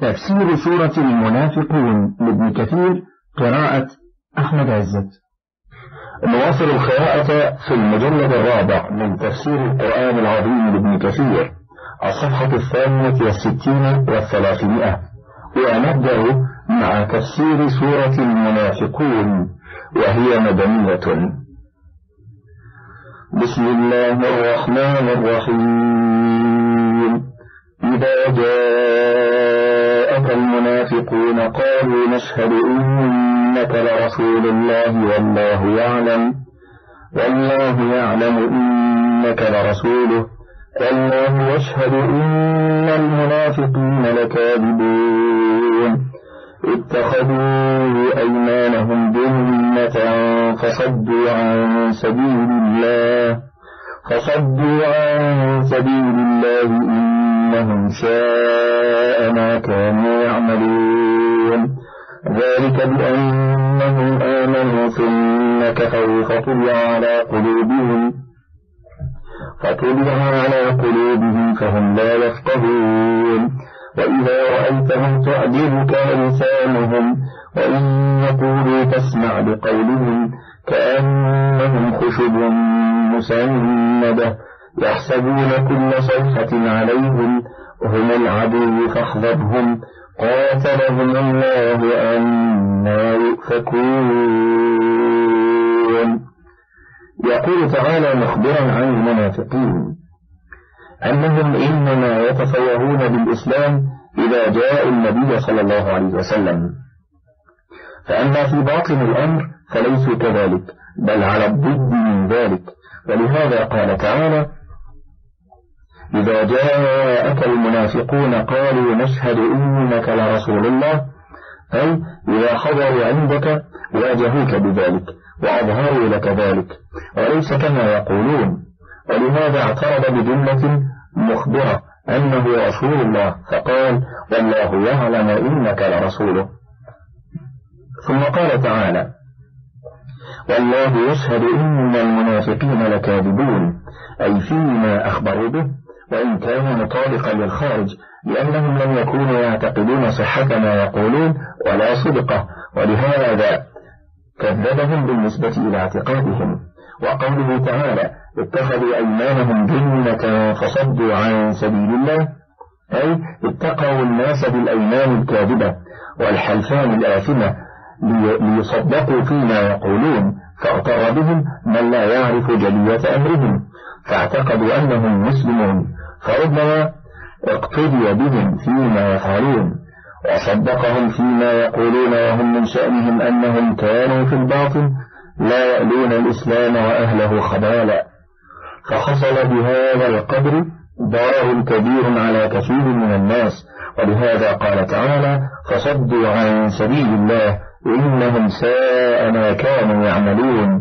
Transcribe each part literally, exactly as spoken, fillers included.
تفسير سورة المنافقون لابن كثير، قراءة أحمد عزت. نواصل القراءة في المجلد الرابع من تفسير القرآن العظيم لابن كثير، الصفحة الثانية والستين والثلاثمائة، ونبدأ مع تفسير سورة المنافقون، وهي مدنية. بسم الله الرحمن الرحيم. إذا جاءك المنافقون قالوا نشهد إنك لرسول الله والله يعلم والله يعلم إنك لرسوله والله يشهد إن المنافقين لكاذبون اتخذوا أيمانهم جنة فصدوا عن سبيل الله فصدوا عن سبيل الله إنهم شاء ما كانوا يعملون ذلك بأنهم آمنوا ثم كفروا فطبع على قلوبهم فطبع على قلوبهم فهم لا يفقهون وإذا رأيتهم تعجبك أجسامهم وإن يقولوا تسمع لقولهم كأنهم خشب مسندة يحسبون كل صيحة عليهم هم العدو فاحذرهم قاتلهم الله أنى يؤفكون. يقول تعالى مخبرا عن المنافقين أنهم إنما يتفوهون بالإسلام إذا جاء النبي صلى الله عليه وسلم، فأما في باطن الأمر فليسوا كذلك، بل على الضد من ذلك. ولهذا قال تعالى: إذا جاءك المنافقون قالوا نشهد إنك لرسول الله، أي إذا حضروا عندك واجهوك بذلك وأظهروا لك ذلك، وليس كما يقولون. ولهذا اعترض بجملة مخبرة أنه رسول الله فقال: والله يعلم إنك لرسوله. ثم قال تعالى: والله يشهد إن المنافقين لكاذبون، أي فيما أخبروا به، وإن كان مطابقا للخارج، لأنهم لم يكونوا يعتقدون صحة ما يقولون ولا صدقه، ولهذا كذبهم بالنسبة إلى اعتقادهم. وقوله تعالى: اتخذوا أيمانهم جنة فصدوا عن سبيل الله، أي اتقوا الناس بالأيمان الكاذبة والحلفان الآثمة ليصدقوا فيما يقولون، فاغتر بهم من لا يعرف جلية أمرهم فاعتقدوا أنهم مسلمون، فربما اقتدي بهم فيما يفعلون وصدقهم فيما يقولون، وهم من شأنهم أنهم كانوا في الباطن لا يألون الإسلام وأهله خبالا. فحصل بهذا القدر ضرر كبير على كثير من الناس، ولهذا قال تعالى: فصدوا عن سبيل الله إنهم ساء ما كانوا يعملون.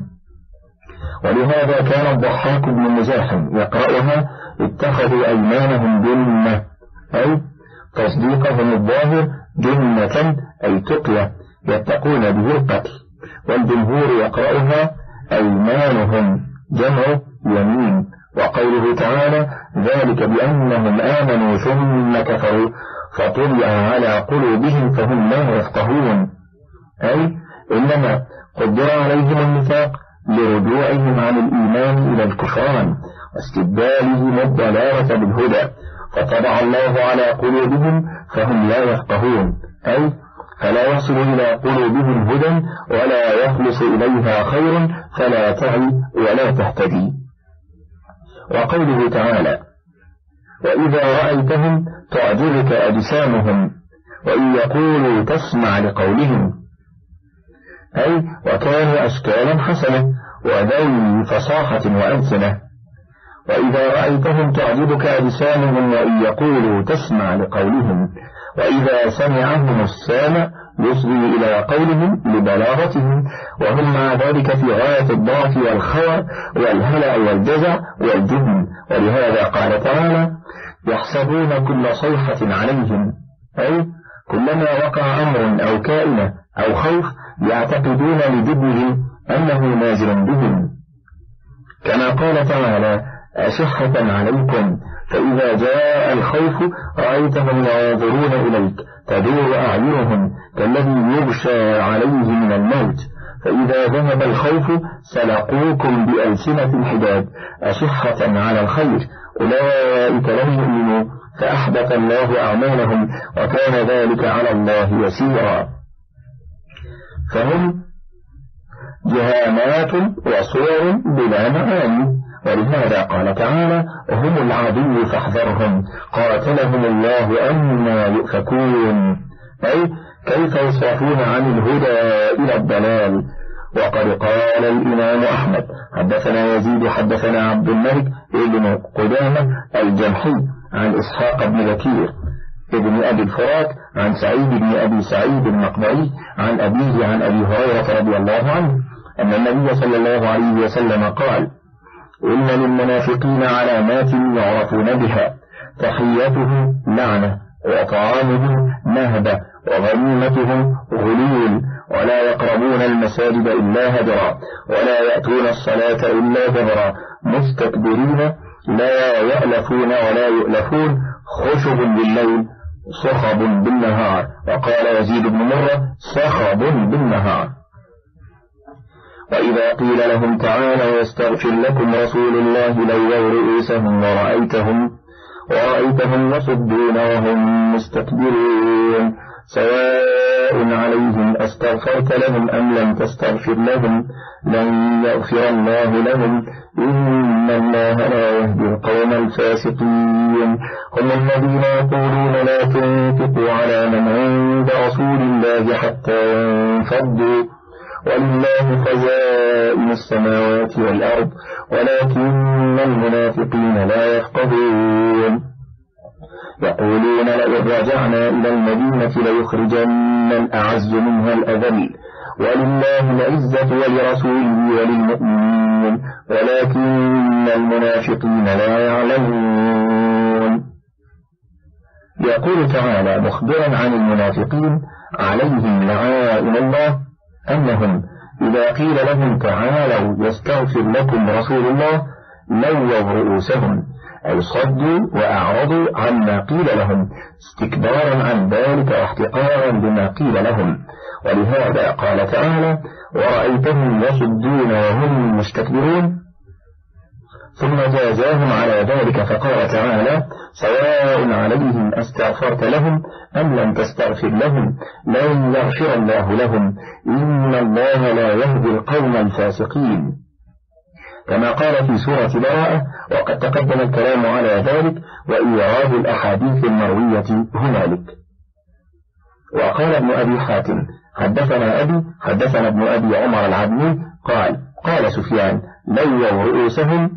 ولهذا كان الضحاك بن مزاحم يقرأها: اتخذوا أيمانهم جنة، أي تصديقهم الظاهر جنة أي تقية يتقون به القتل. والجمهور يقرأها أيمانهم جمع يمين. وقوله تعالى: ذلك بأنهم آمنوا ثم كفروا فطبع على قلوبهم فهم لا يفقهون، أي إنما قدر عليهم النفاق لرجوعهم عن الإيمان إلى الكفران واستبدالهم الضلالة بالهدى، فطبع الله على قلوبهم فهم لا يفقهون، أي فلا يصل إلى قلوبهم هدى ولا يخلص إليها خير فلا تعي ولا تهتدي. وقوله تعالى: وإذا رأيتهم تعجبك أجسامهم وإن يقولوا تسمع لقولهم، أي وكانوا أشكالا حسنة وذوي فصاحة وألسنة. وإذا رأيتهم تعجبك أجسامهم وإن يقولوا تسمع لقولهم، وإذا سمعهم السامع يصغي إلى قولهم لبلاغتهم، وهم مع ذلك في غاية الضعف والخور والهلع والجزع والجبن. ولهذا قال تعالى: يحسبون كل صيحة عليهم، أي كلما وقع أمر أو كائنة أو خوف يعتقدون لجبنهم أنه نازل بهم، كما قال تعالى: أشحة عليكم فإذا جاء الخوف الخوف رأيتهم ينظرون إليك تدور أعينهم كالذي يغشى عليه من الموت، فإذا ذهب الخوف سلقوكم بألسنة الحداد أشحة على الخير، أولئك لم يؤمنوا فأحبط الله أعمالهم وكان ذلك على الله يسيرا. فهم جهامات وصور بلا معاني، ولهذا قال تعالى هم العدو فاحذرهم قاتلهم الله أنى يؤفكون، أي كيف يصرفون عن الهدى إلى الضلال. وقد قال الإمام أحمد حدثنا يزيد حدثنا عبد الملك ابن قدامة الجمحي عن إسحاق بن بكير ابن أبي الفرات عن سعيد بن أبي سعيد المقبري عن أبيه عن أبي هريرة رضي الله عنه أن النبي صلى الله عليه وسلم قال إن للمنافقين علامات يعرفون بها، تحيتهم لعنة، وطعامهم نهبة، وغنيمتهم غلول، ولا يقربون المساجد إلا هجرا، ولا يأتون الصلاة إلا جبرا، مستكبرين لا يألفون ولا يؤلفون، خشب بالليل صخب بالنهار. وقال يزيد بن مرة صخب بالنهار. وإذا قيل لهم تعالوا يستغفر لكم رسول الله لووا رؤوسهم ورأيتهم ورأيتهم يصدون وهم مستكبرون، سواء عليهم أستغفرت لهم أم لم تستغفر لهم لن يغفر الله لهم إن الله لا يهدي القوم الفاسقين. هم الذين يقولون لا تنفقوا على من عند رسول الله حتى ينفضوا ولله خزائن السماوات والأرض ولكن المنافقين لا يفقهون. يقولون لئن رجعنا إلى المدينة ليخرجن الأعز منها الأذل ولله العزة ولرسوله وللمؤمنين ولكن المنافقين لا يعلمون. يقول تعالى مخبرا عن المنافقين عليهم لعائن الله أنهم إذا قيل لهم تعالوا يستغفر لكم رسول الله لووا رؤوسهم، أي صدوا وأعرضوا عما قيل لهم استكبارا عن ذلك واحتقارا بما قيل لهم. ولهذا قال تعالى ورأيتهم يصدون وهم مستكبرون، ثم جازاهم على ذلك فقال تعالى سواء عليهم أستغفرت لهم أم لم تستغفر لهم لن يغفر الله لهم إن الله لا يهدي القوم الفاسقين، كما قال في سورة براءة، وقد تقدم الكلام على ذلك وإيراد الأحاديث المروية هنالك. وقال ابن أبي حاتم حدثنا أبي حدثنا ابن أبي عمر العدني قال قال سفيان لووا رؤوسهم.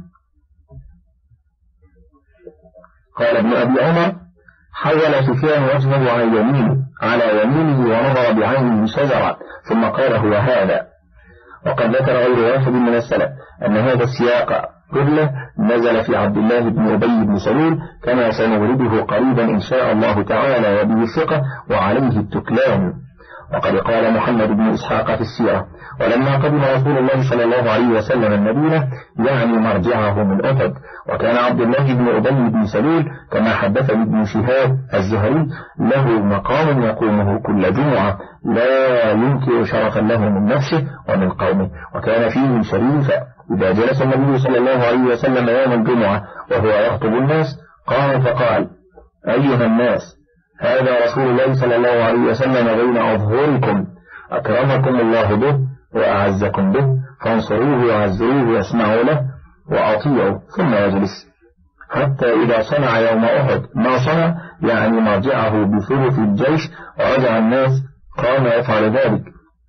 قال ابن أبي عمر حول سفيان وجهه عن يمينه على يمينه ونظر بعينه شجرة ثم قال هو هذا. وقد ذكر غير واحد من السلف أن هذا السياق كله نزل في عبد الله بن أبي بن سلول كما سنورده قريبا إن شاء الله تعالى وبه الثقة وعليه التكلان. وقد قال محمد بن إسحاق في السيرة ولما قدم رسول الله صلى الله عليه وسلم المدينة يعني مرجعه من أحد، وكان عبد الله بن أبي بن سلول كما حدثني ابن شهاب الزهري له مقام يقومه كل جمعة لا ينكر شرفا له من نفسه ومن قومه، وكان فيهم شريفا. إذا جلس النبي صلى الله عليه وسلم يوم الجمعة وهو يخطب الناس قام فقال أيها الناس هذا رسول الله صلى الله عليه وسلم بين أظهركم أكرمكم الله به وأعزكم به فانصروه وعزروه واسمعوا له وأطيعوا، ثم يجلس حتى إذا صنع يوم أحد ما صنع يعني مرجعه بثلث الجيش ورجع الناس قام يفعل ذلك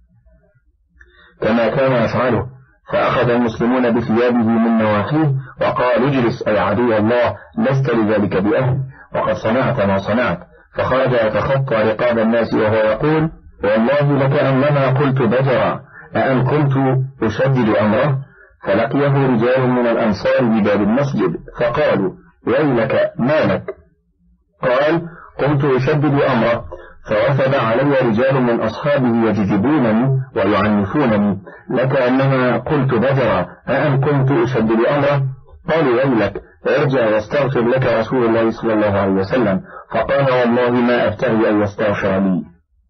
كما كان يفعله، فأخذ المسلمون بثيابه من نواحيه وقال اجلس أي عدو الله لست لذلك بأهل وقد صنعت ما صنعت، فخرج يتخطى رقاب الناس وهو يقول والله لكأنما قلت بجرا أأن كنت أشدد أمره، فلقيه رجال من الأنصار بباب المسجد فقالوا ويلك ما لك؟ قال قمت أشدد أمره فوفد علي رجال من أصحابه يجذبونني ويعنفونني لكأنما قلت بجرا أأن كنت أشدد أمره، قالوا ويلك ارجع واستغفر لك رسول الله صلى الله عليه وسلم، فقال والله ما أبتغي أن يستغفر لي.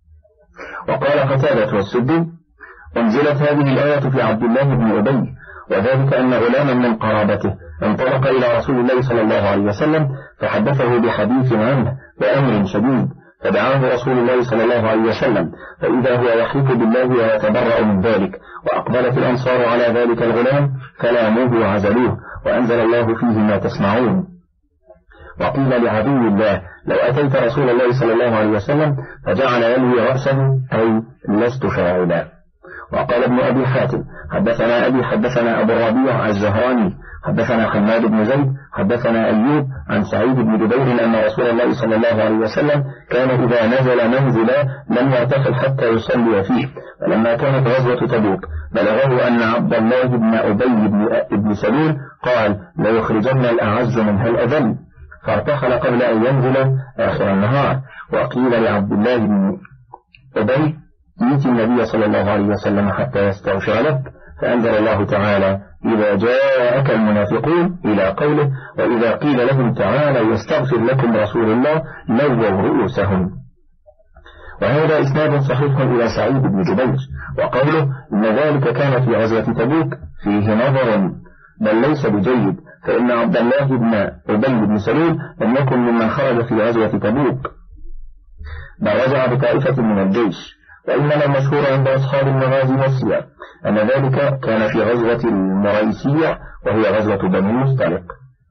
وقال قتادة والسدي أنزلت هذه الآية في عبد الله بن أبي، وذلك أن غلاما من قرابته انطلق إلى رسول الله صلى الله عليه وسلم فحدثه بحديث عنه بأمر شديد، فدعاه رسول الله صلى الله عليه وسلم، فإذا هو يحلف بالله ويتبرأ من ذلك. وأقبلت الأنصار على ذلك الغلام فلاموه وعزلوه، وأنزل الله فيه ما تسمعون. وقيل لعدو الله لو أتيت رسول الله صلى الله عليه وسلم فجعل يلوي رأسه أي لست فاعلا. وقال ابن أبي حاتم حدثنا أبي حدثنا أبو الربيع الزهراني حدثنا حماد بن زيد حدثنا أيوب عن سعيد بن جبير أن رسول الله صلى الله عليه وسلم كان إذا نزل منزلا لم يرتحل حتى يصلي فيه. فلما كانت غزوة تبوك بلغه أن عبد الله بن أبي بن سلول قال ليخرجن الأعز منها الأذل، فارتحل قبل أن ينزل آخر النهار. وقيل لعبد الله بن أبي يأتي النبي صلى الله عليه وسلم حتى يستغفر لك، فأنزل الله تعالى إذا جاءك المنافقون إلى قوله وإذا قيل لهم تعالى يستغفر لكم رسول الله لووا رؤوسهم. وهذا إسناد صحيح إلى سعيد بن جبير. وقوله إن ذلك كان في غزوة تبوك فيه نظر بل ليس بجيد، فإن عبد الله بن أبي بن سلول لم يكن ممن خرج في غزوة تبوك بل رجع بطائفة من الجيش. وإنما المشهور عند أصحاب المغازي والسير أن ذلك كان في غزوة المريسية وهي غزوة بني المصطلق.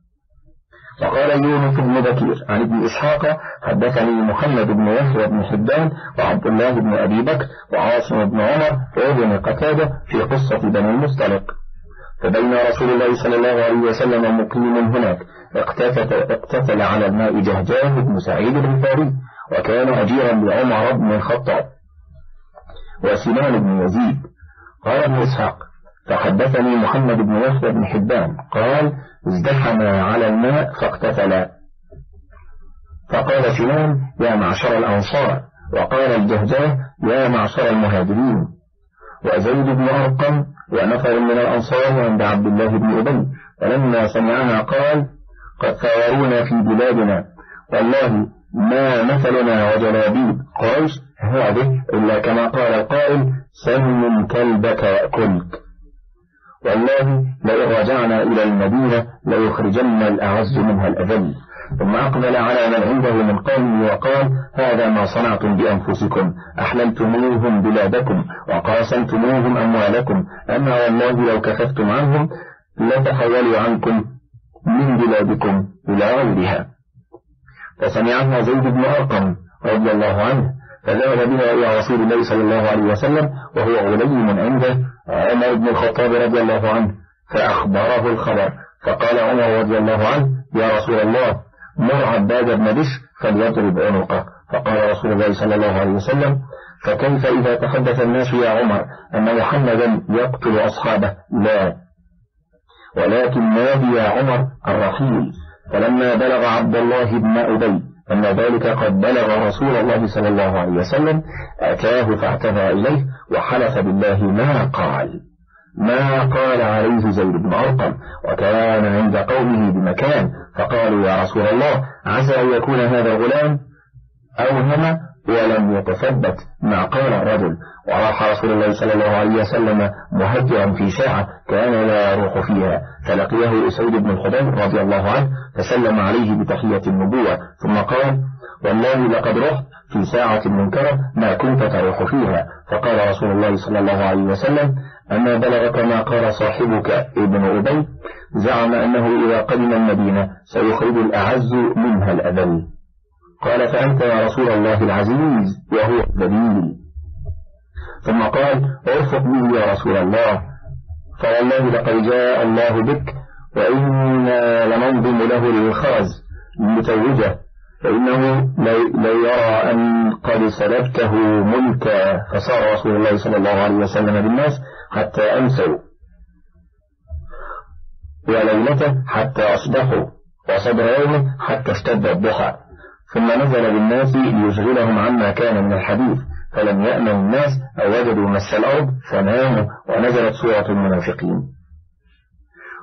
وقال يونس بن بكير عن ابن إسحاق حدثني محمد بن يحيى بن حبان وعبد الله بن أبي بكر وعاصم بن عمر وابن قتادة في قصة بني المصطلق. فبين رسول الله صلى الله عليه وسلم مقيم هناك اقتتل على الماء جهجاه بن سعيد بن فاري، وكان أجيرا لعمر بن الخطاب وسنان بن يزيد. قال ابن إسحاق فحدثني محمد بن يحيى بن حبان قال ازدحما على الماء فاقتتلا، فقال سنان يا معشر الأنصار، وقال الجهجاه يا معشر المهاجرين. وزيد بن أرقم ونفر من الأنصار عند عبد الله بن أبي، فلما سمعنا قال قد ثارونا في بلادنا، والله ما مثلنا وجلابيب قريش هذه إلا كما قال القائل سم كلبك يأكلك، والله لئن رجعنا إلى المدينة ليخرجن الأعز منها الأذل. ثم أقبل على من عنده من قومه وقال هذا ما صنعتم بأنفسكم، أحللتموهم بلادكم وقاسمتموهم أموالكم، أما والله لو كففتم عنهم لتحولوا عنكم من بلادكم إلى غيرها. فسمعها زيد بن أرقم رضي الله عنه فذهب بها إلى رسول الله صلى الله عليه وسلم وهو غليم عنده عمر بن الخطاب رضي الله عنه، فأخبره الخبر، فقال عمر رضي الله عنه يا رسول الله مر عباد بن بشر فليضرب عنقه. فقال رسول الله صلى الله عليه وسلم فكيف إذا تحدث الناس يا عمر أن محمدا يقتل أصحابه؟ لا، ولكن نادي يا عمر الرحيل. فلما بلغ عبد الله بن أبي أن ذلك قد بلغ رسول الله صلى الله عليه وسلم أتاه فاعتذر إليه وحلف بالله ما قال ما قال عليه زيد بن أرقم، وكان عند قومه بمكان، فقالوا يا رسول الله عسى أن يكون هذا الغلام أوهم ولم يتثبت ما قال الرجل. وراح رسول الله صلى الله عليه وسلم مهجرا في ساعة كان لا يروح فيها، فلقيه أسيد بن الخضير رضي الله عنه فسلم عليه بتحية النبوة، ثم قال والله لقد رحت في ساعة منكرة ما كنت تروح فيها. فقال رسول الله صلى الله عليه وسلم أما بلغك ما قال صاحبك ابن أبي، زعم أنه إذا قدم المدينة سيخرج الأعز منها الأذل. قال فأنت يا رسول الله العزيز وهو الذليل. ثم قال ارفق به يا رسول الله، فوالله لقد جاء الله بك وإنا لننظم له للخرز لتوجه، فإنه لو يرى أن قد سلبته ملكا. فصار رسول الله صلى الله عليه وسلم بالناس حتى أمسوا وليلته حتى أصبحوا وصبر يومه حتى اشتد الضحى، ثم نزل بالناس ليشغلهم عما كان من الحديث، فلم يأمن الناس أو وجدوا مس الأرض فناموا، ونزلت سورة المنافقين.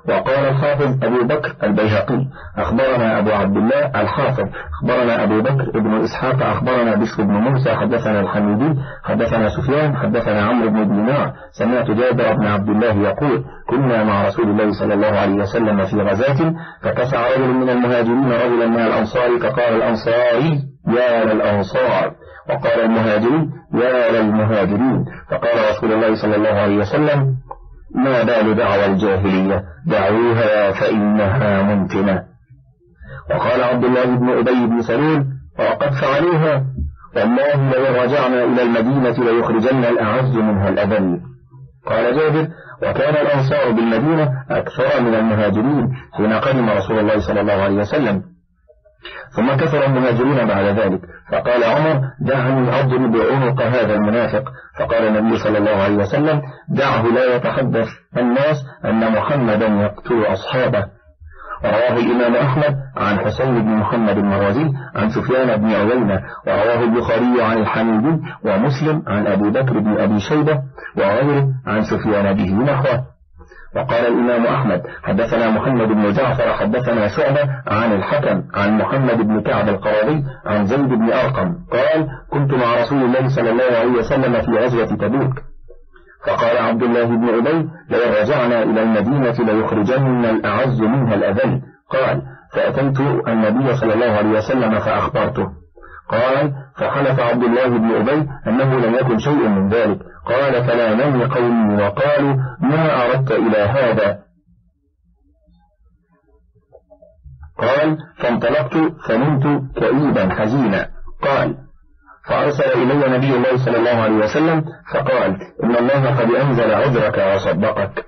وقال الحافظ أبو بكر البيهقي أخبرنا أبو عبد الله الحافظ أخبرنا أبو بكر ابن إسحاق أخبرنا بشر بن موسى حدثنا الحميدي حدثنا سفيان حدثنا عمرو بن دينار سمعت جابر بن عبد الله يقول كنا مع رسول الله صلى الله عليه وسلم في غزاة فكسع رجل من المهاجرين رجلا من الأنصار فقال الأنصاري يا للأنصار وقال المهاجرين يا للمهاجرين فقال رسول الله صلى الله عليه وسلم ما بال دعوى الجاهلية دعوها فإنها ممكنة. وقال عبد الله بن أبي بن سلول وقد فعلوها والله لو رجعنا إلى المدينة ليخرجن الأعز منها الأذل. قال جابر وكان الأنصار بالمدينة أكثر من المهاجرين حين قدم رسول الله صلى الله عليه وسلم ثم كثر المهاجرون بعد ذلك فقال عمر دعني أضرب عنق هذا المنافق فقال النبي صلى الله عليه وسلم دعه لا يتحدث الناس أن محمدا يقتل أصحابه. ورواه الإمام أحمد عن حسين بن محمد المروزي عن سفيان بن عيينة ورواه البخاري عن الحميدي ومسلم عن أبي بكر بن أبي شيبة وغيره عن سفيان به نحوه. وقال الإمام أحمد حدثنا محمد بن جعفر حدثنا شعبة عن الحكم عن محمد بن كعب القرظي عن زيد بن أرقم قال كنت مع رسول الله صلى الله عليه وسلم في غزوة تبوك فقال عبد الله بن أبي لو رجعنا إلى المدينة ليخرجن الأعز منها الأذل. قال فأتيت النبي صلى الله عليه وسلم فأخبرته قال فحلف عبد الله بن أبي أنه لم يكن شيء من ذلك. قال فلامني قومي وقالوا ما أردت إلى هذا. قال فانطلقت فنمت كئيبا حزينا. قال فأرسل إلي نبي الله صلى الله عليه وسلم فقال إن الله قد أنزل عذرك وصدقك.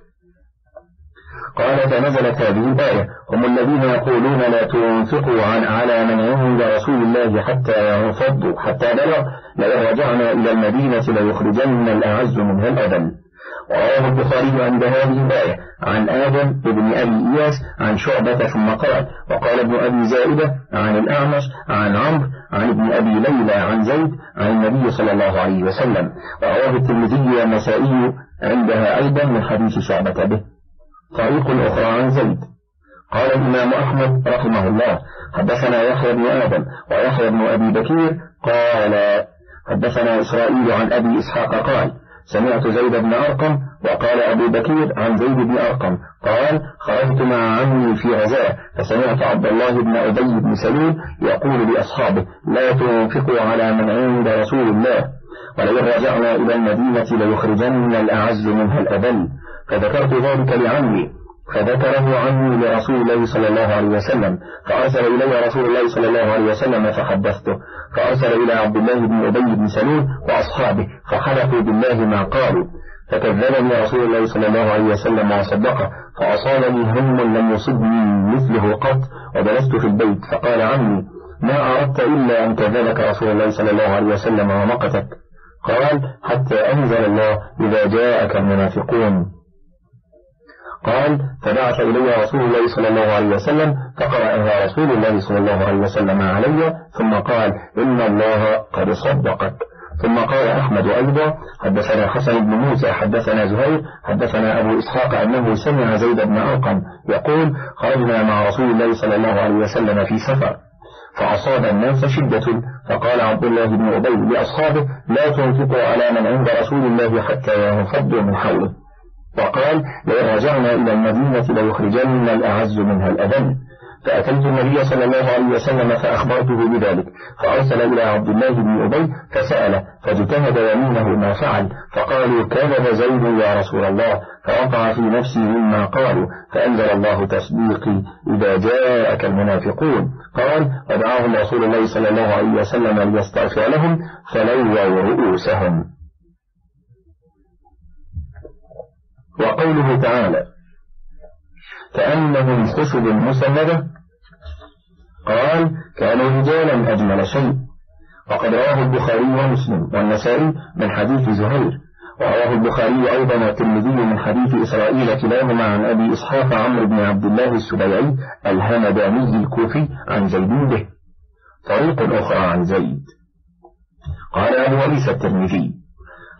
قال فنزلت هذه الآية هم الذين يقولون لا تنفقوا عن على من عند رسول الله حتى ينفضوا حتى بلغ لئن رجعنا إلى المدينة ليخرجن الأعز منها الأذل. ورواه البخاري عند هذه الآية عن آدم بن أبي إياس عن شعبة ثم قال وقال ابن أبي زائدة عن الأعمش عن عمرو عن ابن أبي ليلى عن زيد عن النبي صلى الله عليه وسلم. ورواه الترمذي والنسائي عندها أيضا من حديث شعبة به. طريق أخرى عن زيد. قال الإمام أحمد رحمه الله حدثنا يحيى بن آدم ويحيى بن أبي بكير قال حدثنا إسرائيل عن أبي إسحاق قال سمعت زيد بن أرقم وقال أبو بكير عن زيد بن أرقم قال خرجت مع عمي في غزاة فسمعت عبد الله بن أبي بن سلول يقول لأصحابه لا تنفقوا على من عند رسول الله ولئن رجعنا إلى المدينة ليخرجن الأعز منها الأذل. فذكرت ذلك لعمي فذكره عني لرسول الله صلى الله عليه وسلم فأرسل إلي رسول الله صلى الله عليه وسلم فحدثته فأرسل إلى عبد الله بن أبي بن سلول وأصحابه فحلفوا بالله ما قالوا فكذبني رسول الله صلى الله عليه وسلم وصدقه فأصابني هم لم يصبني مثله قط وجلست في البيت فقال عمي ما أردت إلا أن كذبك رسول الله صلى الله عليه وسلم ومقتك. قال حتى أنزل الله إذا جاءك المنافقون. قال فبعث إلي رسول الله صلى الله عليه وسلم فقرأها رسول الله صلى الله عليه وسلم علي ثم قال إن الله قد صدقك. ثم قال أحمد أيضا حدثنا حسن بن موسى حدثنا زهير حدثنا أبو إسحاق أنه سمع زيد بن أرقم يقول خرجنا مع رسول الله صلى الله عليه وسلم في سفر فأصاب الناس شدة فقال عبد الله بن أبي لأصحابه لا تنفقوا على من عند رسول الله حتى ينفضوا من حوله. وقال لئن رجعنا إلى المدينة ليخرجن الأعز منها الأذل. فأتيت النبي صلى الله عليه وسلم فأخبرته بذلك فأرسل إلى عبد الله بن أبي فسأله فاجتهد يمينه ما فعل فقالوا كذب زيد يا رسول الله فوقع في نفسي مما قالوا فأنزل الله تصديقي إذا جاءك المنافقون. قال ودعاهم رسول الله صلى الله عليه وسلم ليستغفر لهم فلووا رؤوسهم. وقوله تعالى كأنهم خشب مسندة قال كانوا رجالا أجمل شيء. وقد رواه البخاري ومسلم والنسائي من حديث زهير. ورواه البخاري أيضا والترمذي من حديث إسرائيل كلاهما عن أبي إسحاق عمرو بن عبد الله السبيعي الهمداني الكوفي عن زيد به. طريق أخرى عن زيد. قال أبو عيسى الترمذي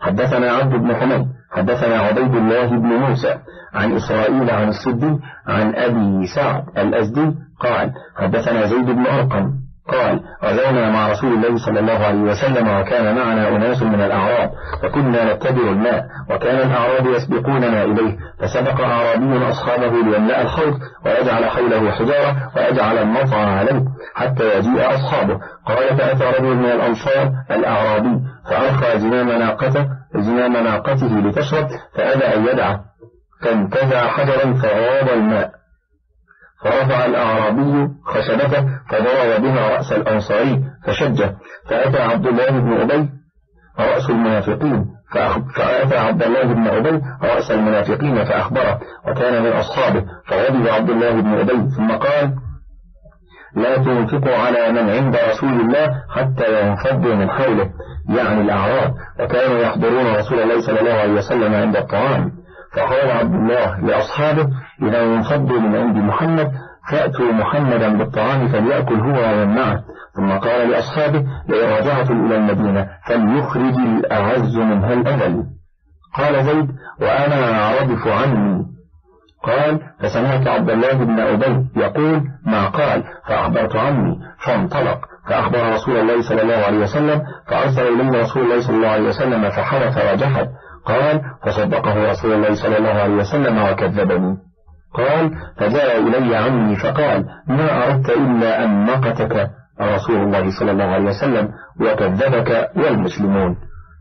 حدثنا عبد بن حميد حدثنا عبيد الله بن موسى عن إسرائيل عن السدي عن أبي سعد الأزدي قال حدثنا زيد بن أرقم قال غزونا مع رسول الله صلى الله عليه وسلم وكان معنا أناس من الأعراب فكنا نتبع الماء وكان الأعراب يسبقوننا إليه فسبق أعرابي أصحابه ليملأ الحوض ويجعل حوله حجارة ويجعل المطر عليه حتى يجيء أصحابه. قال فأتى رجل من الأنصار الأعرابي فأرخى زمام ناقته زمام ناقته لتشرب فأبى أن يدعه فانتزع حجرا فغاض الماء فرفع الأعرابي خشبته فضرب بها رأس الأنصاري فشجه فأتى عبد الله بن أبي رأس المنافقين فأتى عبد الله بن أبي رأس المنافقين فأخبره وكان من أصحابه فغضب عبد الله بن أبي ثم قال لا تنفقوا على من عند رسول الله حتى ينفضوا من حوله يعني الأعراب وكانوا يحضرون رسول الله صلى الله عليه وسلم عند الطعام. فقال عبد الله لأصحابه إذا ينفضوا من عند محمد فأتوا محمدا بالطعام فليأكل هو ومن معه. ثم قال لأصحابه لئن رجعت إلى المدينة فليخرج الأعز منها الأذل. قال زيد وأنا ردف عني. قال فسمعت عبد الله بن أبي يقول ما قال فأخبرت عمي فانطلق فأخبر رسول الله صلى الله عليه وسلم فأرسل إليه رسول الله صلى الله عليه وسلم فحرف وجحد. قال فصدقه رسول الله صلى الله عليه وسلم وكذبني. قال فجاء إلي عمي فقال ما أردت إلا أن نقتك رسول الله صلى الله عليه وسلم وكذبك والمسلمون.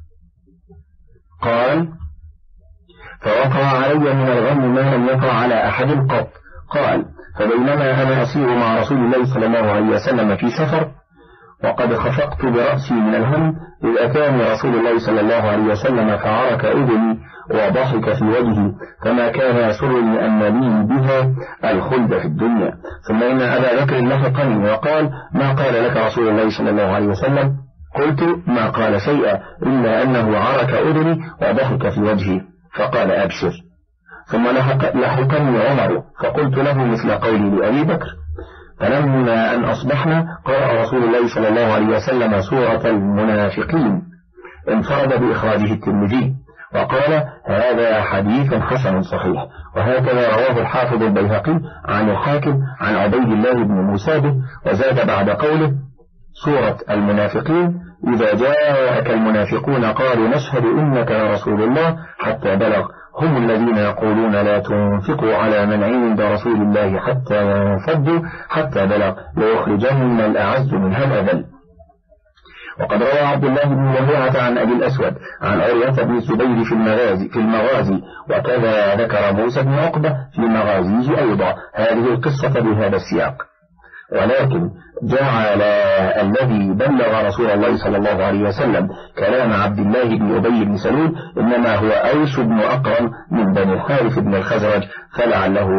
قال فوقع علي من الغم ما لم يقع على أحد قط. قال فبينما أنا أسير مع رسول الله صلى الله عليه وسلم في سفر وقد خفقت برأسي من الهم إذ أتاني رسول الله صلى الله عليه وسلم فعرك أذني وضحك في وجهي كما كان يسرني أن لي بها الخلد في الدنيا. ثم إن أبا بكر لحقني وقال ما قال لك رسول الله صلى الله عليه وسلم؟ قلت ما قال شيئا إلا أنه عرك أذني وضحك في وجهي. فقال أبشر. ثم لحقني عمر فقلت له مثل قولي لأبي بكر. فلما أن أصبحنا قرأ رسول الله صلى الله عليه وسلم سورة المنافقين انفرد بإخراجه الترمذي وقال هذا حديث حسن صحيح. وهكذا رواه الحافظ البيهقي عن الحاكم عن عبيد الله بن موسى به وزاد بعد قوله سورة المنافقين إذا جاءك المنافقون قالوا نشهد إنك لرسول الله حتى بلغ هم الذين يقولون لا تنفقوا على من عند رسول الله حتى ينفضوا حتى بلغ ليخرجن الأعز منها الأذل. وقد روى عبد الله بن لهيعة عن أبي الأسود عن عروة بن الزبير في المغازي, في المغازي وكذا ذكر موسى بن عقبة في مغازيه أيضا هذه القصة بهذا السياق. ولكن جعل الذي بلغ رسول الله صلى الله عليه وسلم كلام عبد الله بن أبي بن سلول إنما هو أوس بن أقرم من بني الحارث بن الخزرج فلعله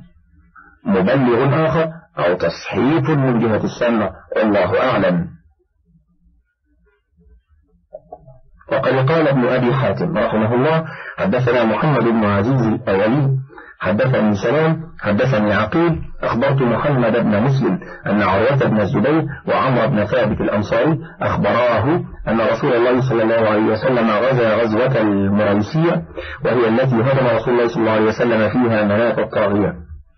مبلغ آخر أو تصحيف من جهة السنة الله أعلم. وقد قال ابن أبي حاتم رحمه الله حدثنا محمد بن عزيز الأولي حدثني سلام حدثني عقيل أخبرت محمد بن مسلم أن عروة بن الزبير وعمر بن ثابت الأنصاري أخبراه أن رسول الله صلى الله عليه وسلم غزا غزوة المريسية وهي التي هدم رسول الله صلى الله عليه وسلم فيها مناة الطاغية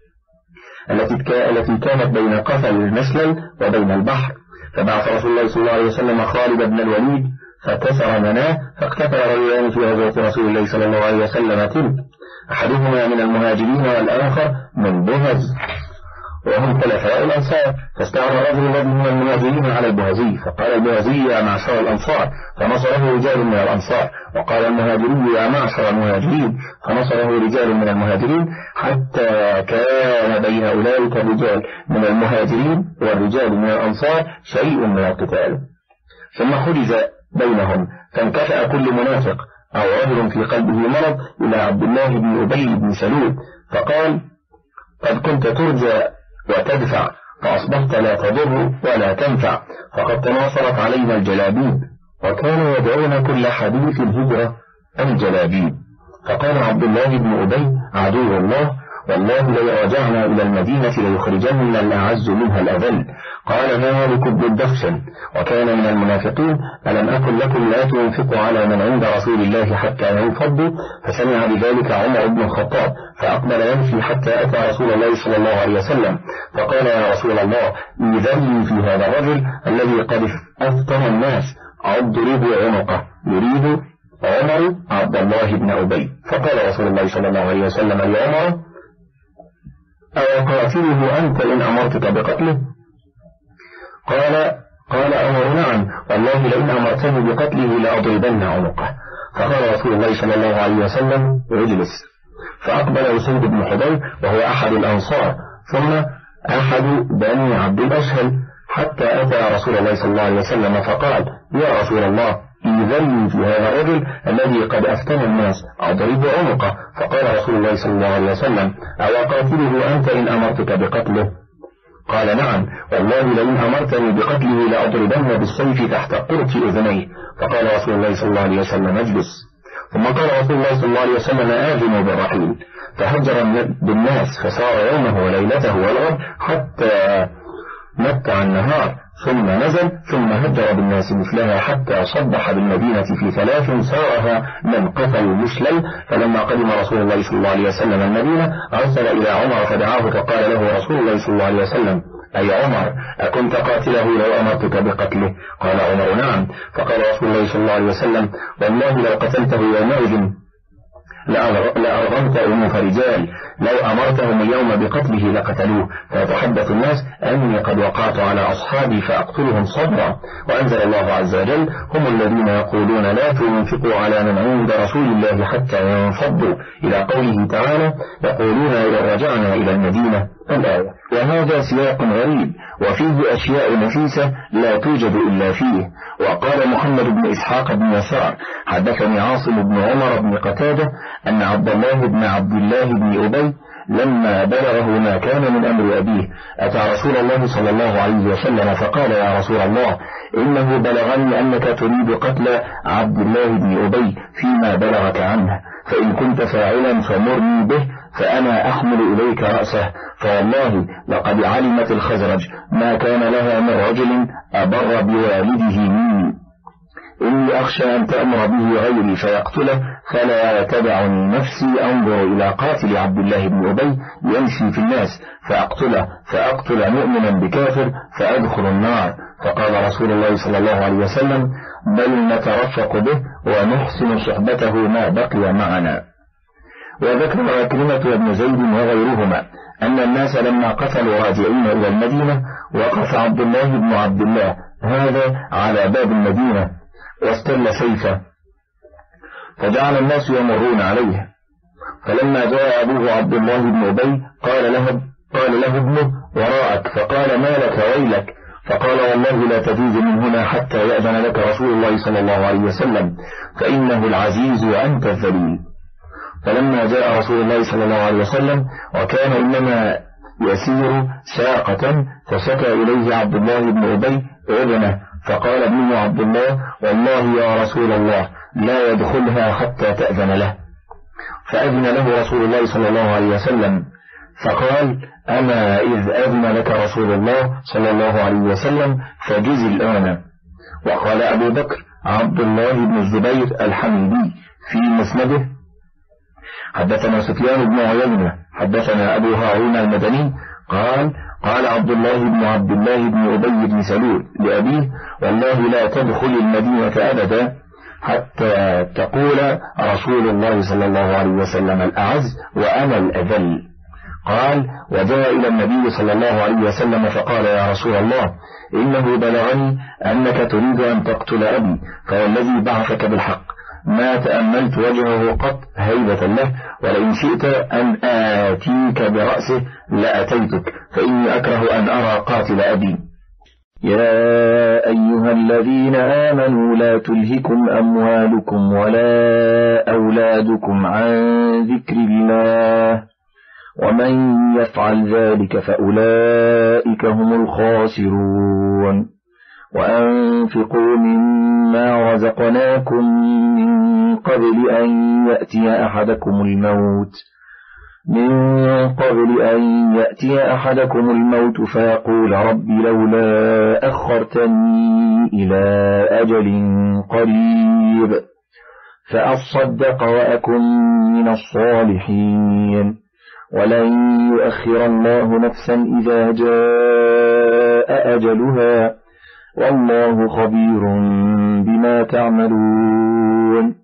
التي كانت بين قفل المسلل وبين البحر. فبعث رسول الله صلى الله عليه وسلم خالد بن الوليد فكسر مناه فاقتتل رجلان في غزوة رسول الله صلى الله عليه وسلم تلك أحدهما من المهاجرين والآخر من بهز وهم خلفاء الأنصار. فاستعان رجل الذي من المهاجرين على البهزي فقال البهزي يا معشر الأنصار فنصره رجال من الأنصار وقال المهاجري يا معشر المهاجرين فنصره رجال من المهاجرين حتى كان بين أولئك الرجال من المهاجرين والرجال من الأنصار شيء من القتال. ثم حجز بينهم فانكفأ كل منافق أو رجل في قلبه مرض إلى عبد الله بن أبي بن سلول فقال قد كنت ترجى وتدفع فأصبحت لا تضر ولا تنفع فقد تناصرت علينا الجلابيب وكانوا يدعون كل حديث الهجرة الجلابيب. فقال عبد الله بن أبي عدو الله والله لئن رجعنا إلى المدينة ليخرجن الأعز منها الأذل. قال مالك بن الدخشن وكان من المنافقين: ألم أقل لكم لا تنفقوا على من عند رسول الله حتى ينفضوا؟ فسمع بذلك عمر بن الخطاب فأقبل يمشي حتى أتى رسول الله صلى الله عليه وسلم فقال: يا رسول الله، إذن في هذا الرجل الذي قد أفطر الناس، أضرب عنقه. يريد عمر عبد الله بن أبي. فقال رسول الله صلى الله عليه وسلم لعمر: أوقاتله أنت إن أمرتك بقتله؟ قال قال عمر: نعم، والله لئن أمرتني بقتله لأضربن عنقه. فقال رسول الله صلى الله عليه وسلم: اجلس. فأقبل أسيد بن حضير وهو أحد الأنصار ثم أحد بني عبد الأشهل حتى أتى رسول الله صلى الله عليه وسلم فقال: يا رسول الله، إذن في هذا الرجل الذي قد أفتن الناس، أضرب عنقه. فقال رسول الله صلى الله عليه وسلم: أوقاتله أنت إن أمرتك بقتله؟ قال: نعم، والله لئن أمرتني بقتله لأضربن بالسيف تحت قرط أذنيه. فقال رسول الله صلى الله عليه وسلم: اجلس. ثم قال رسول الله صلى الله عليه وسلم: آذنوا بالرحيل. فهجر بالناس فسار يومه وليلته والغد حتى متع النهار ثم نزل ثم هجر بالناس مثلها حتى صبح بالمدينة في ثلاث سارها من قتل مشلل. فلما قدم رسول الله صلى الله عليه وسلم المدينة أرسل إلى عمر فدعاه فقال له رسول الله صلى الله عليه وسلم: أي عمر، أكنت قاتله لو أمرتك بقتله؟ قال عمر: نعم. فقال رسول الله صلى الله عليه وسلم: والله لو قتلته يومئذ لأرغمت أنوف رجال، لو أمرتهم اليوم بقتله لقتلوه. فيتحدث الناس أني قد وقعت على أصحابي فأقتلهم صبرا. وأنزل الله عز وجل: هم الذين يقولون لا تنفقوا على من عند رسول الله حتى ينفضوا، إلى قوله تعالى: يقولون إذا رجعنا إلى المدينة، الآية. وهذا سياق غريب وفيه أشياء نفيسة لا توجد إلا فيه. وقال محمد بن إسحاق بن يسار: حدثني عاصم بن عمر بن قتادة أن عبد الله بن عبد الله بن أبي لما بلغه ما كان من أمر أبيه أتى رسول الله صلى الله عليه وسلم فقال: يا رسول الله، إنه بلغني أنك تريد قتل عبد الله بن أبي فيما بلغك عنه، فإن كنت فاعلا فمرني به فأنا أحمل إليك رأسه، فوالله لقد علمت الخزرج ما كان لها من رجل أبر بوالده مني، إني أخشى أن تأمر به غيري فيقتله، فلا تدعني نفسي أنظر إلى قاتل عبد الله بن أبي يمشي في الناس فأقتله، فأقتل مؤمنا بكافر فأدخل النار. فقال رسول الله صلى الله عليه وسلم: بل نترفق به ونحسن صحبته ما بقي معنا. وذكر عكرمة وابن زيد وغيرهما أن الناس لما قتلوا راجعين إلى المدينة وقف عبد الله بن عبد الله هذا على باب المدينة واستل سيفه، فجعل الناس يمرون عليه. فلما جاء أبوه عبد الله بن أبي قال له قال له ابنه: وراءك. فقال: ما لك ويلك؟ فقال: والله لا تجوز من هنا حتى يأذن لك رسول الله صلى الله عليه وسلم، فإنه العزيز وأنت الذليل. فلما جاء رسول الله صلى الله عليه وسلم وكان إنما يسير ساقة فشكى إليه عبد الله بن أبي أذنه، فقال ابنه عبد الله: والله يا رسول الله لا يدخلها حتى تأذن له. فأذن له رسول الله صلى الله عليه وسلم فقال: أما إذ أذن لك رسول الله صلى الله عليه وسلم فجز الآن. وقال أبو بكر عبد الله بن الزبير الحميدي في مسنده: حدثنا سفيان بن عيينة حدثنا أبو هارون المدني قال: قال عبد الله بن عبد الله بن أبي بن سلول لأبيه: والله لا تدخل المدينة أبدا حتى تقول رسول الله صلى الله عليه وسلم الأعز وأنا الأذل. قال: وجاء إلى النبي صلى الله عليه وسلم فقال: يا رسول الله، إنه بلغني أنك تريد أن تقتل أبي، فوالذي بعثك بالحق ما تأملت وجهه قط هيبة له، ولئن شئت أن آتيك برأسه لأتيتك، فإني أكره أن أرى قاتل أبي. يا أيها الذين آمنوا لا تلهكم أموالكم ولا أولادكم عن ذكر الله، ومن يفعل ذلك فأولئك هم الخاسرون. وأنفقوا مما رزقناكم من قبل أن يأتي أحدكم الموت من قبل أن يأتي أحدكم الموت فيقول رب لولا أخرتني إلى أجل قريب فأصدق وأكن من الصالحين ولن يؤخر الله نفسا إذا جاء أجلها والله خبير بما تعملون.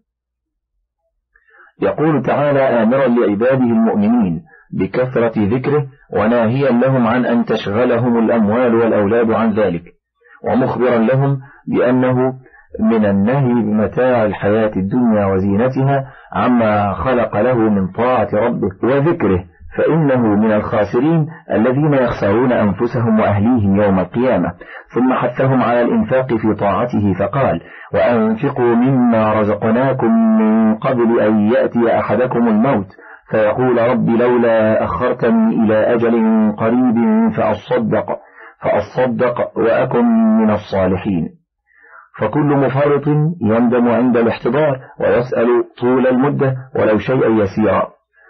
يقول تعالى آمرا لعباده المؤمنين بكثرة ذكره وناهيا لهم عن أن تشغلهم الأموال والأولاد عن ذلك، ومخبرا لهم بأنه من النهي بمتاع الحياة الدنيا وزينتها عما خلق له من طاعة ربه وذكره، فإنه من الخاسرين الذين يخسرون أنفسهم وأهليهم يوم القيامة. ثم حثهم على الإنفاق في طاعته فقال وأنفقوا مما رزقناكم من قبل أن يأتي أحدكم الموت فيقول رب لولا أخرتني إلى أجل قريب فأصدق, فأصدق وأكن من الصالحين. فكل مفرط يندم عند الاحتضار ويسأل طول المدة ولو شيئا يسيرا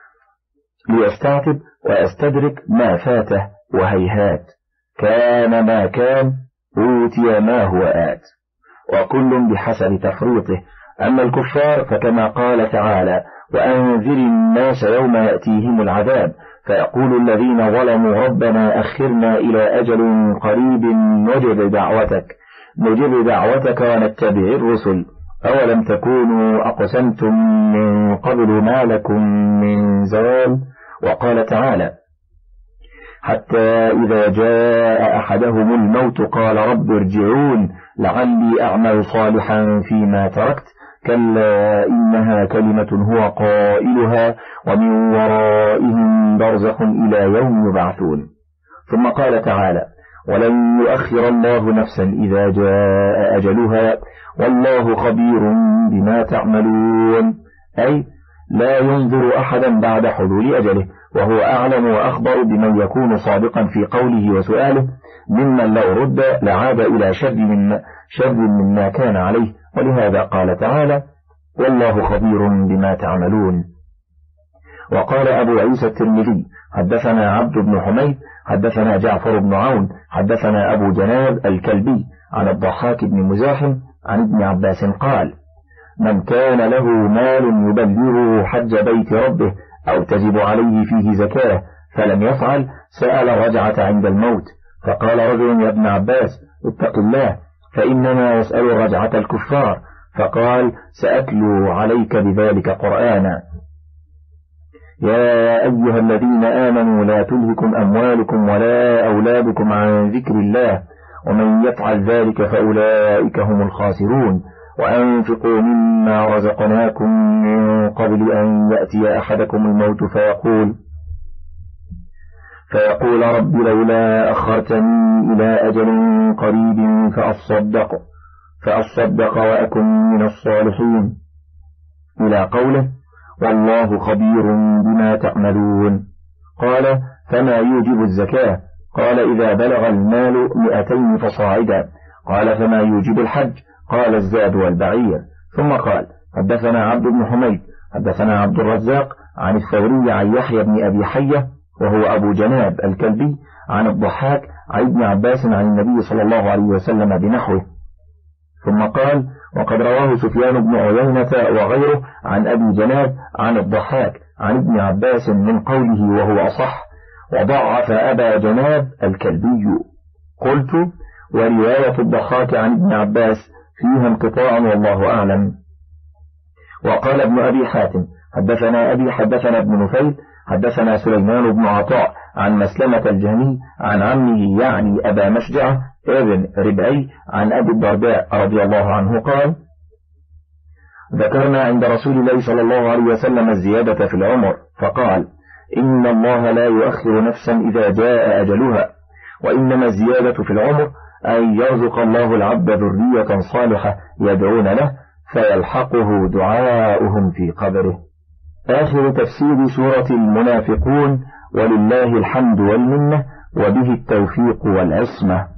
ليستعتب ويستدرك ما فاته، وهيهات كان ما كان أوتي ما هو آت، وكل بحسب تفريطه. أما الكفار فكما قال تعالى وأنذر الناس يوم يأتيهم العذاب فيقول الذين ظلموا ربنا أخرنا إلى أجل قريب نجب دعوتك نجب دعوتك ونتبع الرسل أولم تكونوا أقسمتم من قبل ما لكم من زوال. وقال تعالى حتى إذا جاء أحدهم الموت قال رب ارجعون لعلي أعمل صالحا فيما تركت كلا إنها كلمة هو قائلها ومن ورائهم برزخ إلى يوم يبعثون. ثم قال تعالى ولن يؤخر الله نفسا إذا جاء أجلها والله خبير بما تعملون، أي لا ينظر أحدا بعد حلول أجله، وهو أعلم وأخبر بمن يكون صادقا في قوله وسؤاله ممن لو رد لعاد إلى شر من شر مما كان عليه. ولهذا قال تعالى والله خبير بما تعملون. وقال أبو عيسى الترمذي حدثنا عبد بن حميد حدثنا جعفر بن عون حدثنا أبو جناب الكلبي عن الضحاك بن مزاحم عن ابن عباس قال من كان له مال يبلغه حج بيت ربه أو تجب عليه فيه زكاة فلم يفعل سأل الرجعة عند الموت، فقال رجل يا ابن عباس اتق الله فإنما يسأل رجعة الكفار، فقال سأتلو عليك بذلك قرآنا. يا أيها الذين آمنوا لا تلهكم أموالكم ولا أولادكم عن ذكر الله ومن يفعل ذلك فأولئك هم الخاسرون وأنفقوا مما رزقناكم من قبل أن يأتي أحدكم الموت فيقول فيقول رب لولا أخرتني إلى أجل قريب فأصدق فأصدق وأكن من الصالحين إلى قوله والله خبير بما تعملون. قال فما يوجب الزكاة؟ قال إذا بلغ المال مئتين فصاعدا. قال فما يوجب الحج؟ قال الزاد والبعير. ثم قال حدثنا عبد بن حميد حدثنا عبد الرزاق عن الثوري عن يحيى بن أبي حية وهو أبو جناب الكلبي عن الضحاك عن ابن عباس عن النبي صلى الله عليه وسلم بنحوه. ثم قال وقد رواه سفيان بن عيينة وغيره عن أبي جناب عن الضحاك عن ابن عباس من قوله وهو أصح، وضعف أبا جناب الكلبي. قلت ورواية الضحاك عن ابن عباس فيها انقطاع والله أعلم. وقال ابن أبي حاتم حدثنا أبي حدثنا ابن نفيل حدثنا سليمان بن عطاء عن مسلمة الجهني عن عمه يعني أبا مشجعة ابن ربعي عن أبي الدرداء رضي الله عنه قال ذكرنا عند رسول الله صلى الله عليه وسلم الزيادة في العمر فقال إن الله لا يؤخر نفسا إذا جاء أجلها، وإنما الزيادة في العمر أن يرزق الله العبد ذرية صالحة يدعون له فيلحقه دعاؤهم في قبره. آخر تفسير سورة المنافقون ولله الحمد والمنة وبه التوفيق والعصمة.